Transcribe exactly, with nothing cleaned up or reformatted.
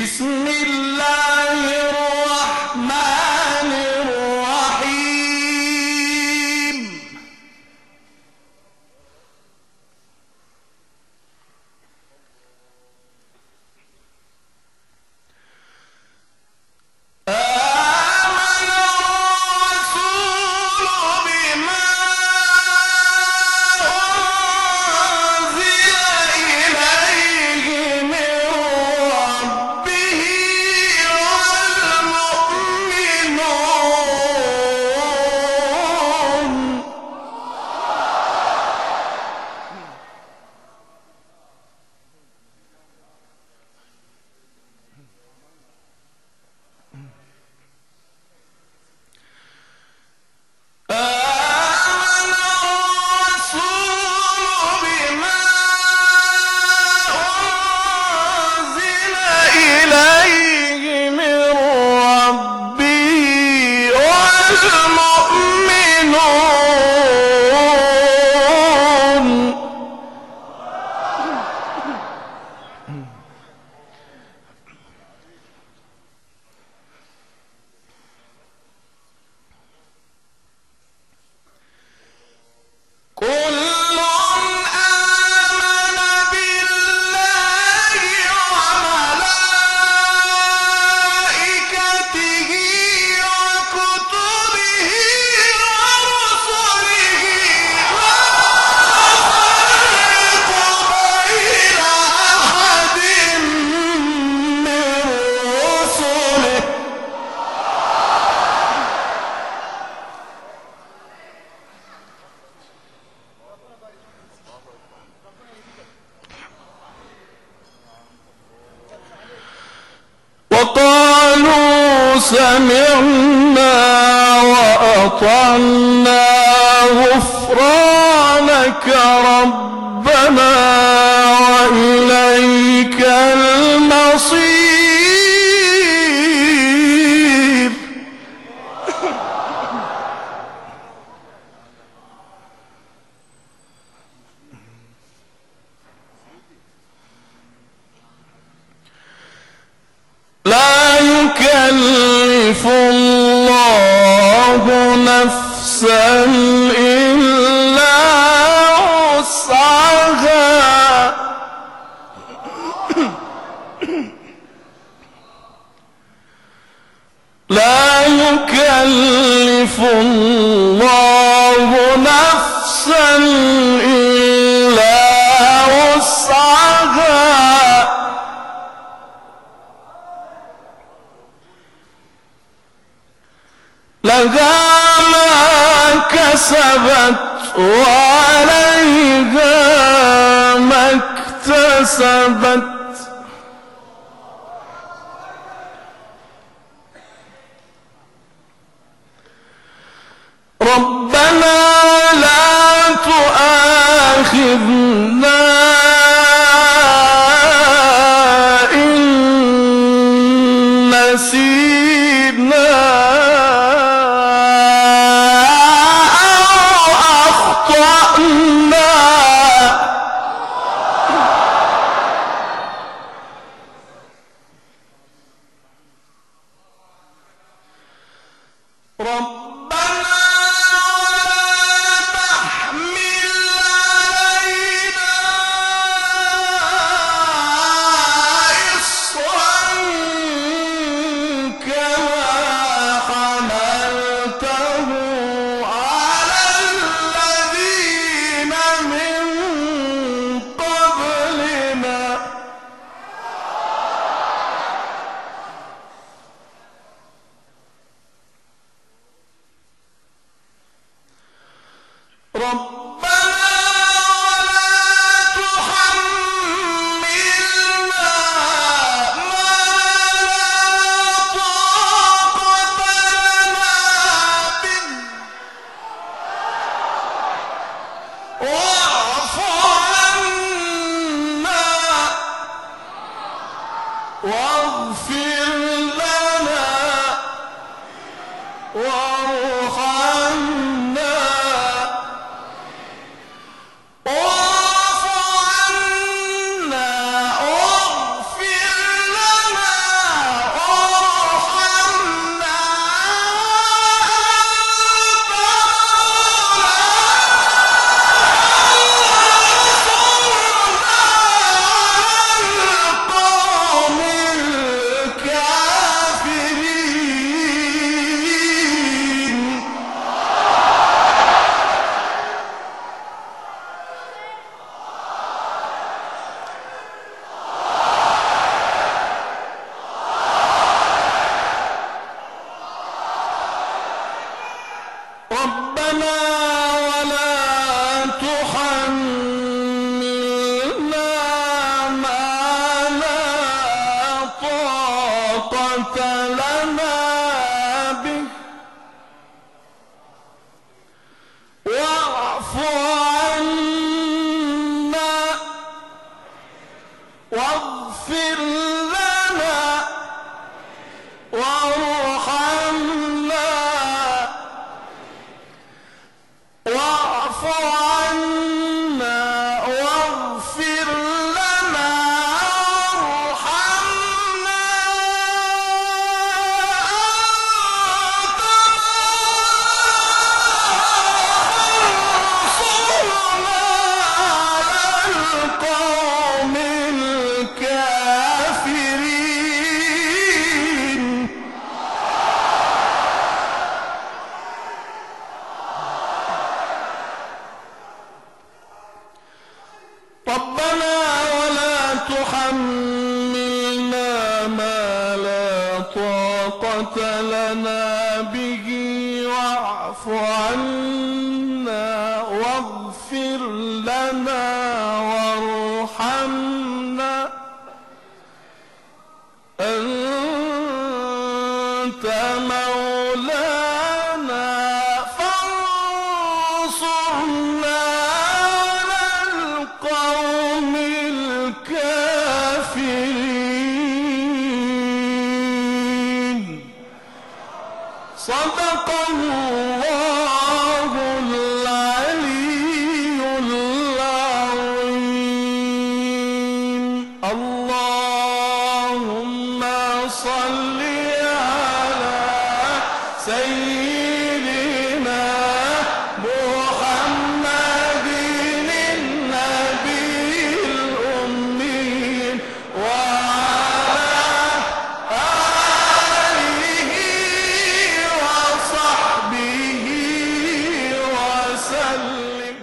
بسم الله الرحمن الرحيم آمن الرسول بما أنزل إليه من ربه والمؤمنون آمن الرسول بما أنزل إليه من ربه والمؤمنون كل آمن بالله وملائكته وكتبه ورسله لا نفرق بين أحد من رسله وقالوا سمعنا وأطعنا غفرانك ربنا وإليك المصير لا يكلف الله نفسا إلا وسعها لا يكلف الله نفسا إلا وسعها لها ما كسبت وعليها ما اكتسبت ربنا لا تؤاخذنا إن نسينا أو أخطأنا ربنا واعف عنا واغفر لنا طاقة لنا به واعف عنا واغفر لنا وارحمنا واعف عنا واغفر لنا وارحمنا أنت انصرنا على القوم الكافرين. ربنا ولا تحملنا ما لا طاقة لنا به واعف عنا واغفر لنا وارحمنا أنت مولانا فانصرنا على القوم الكافرين. صدق الله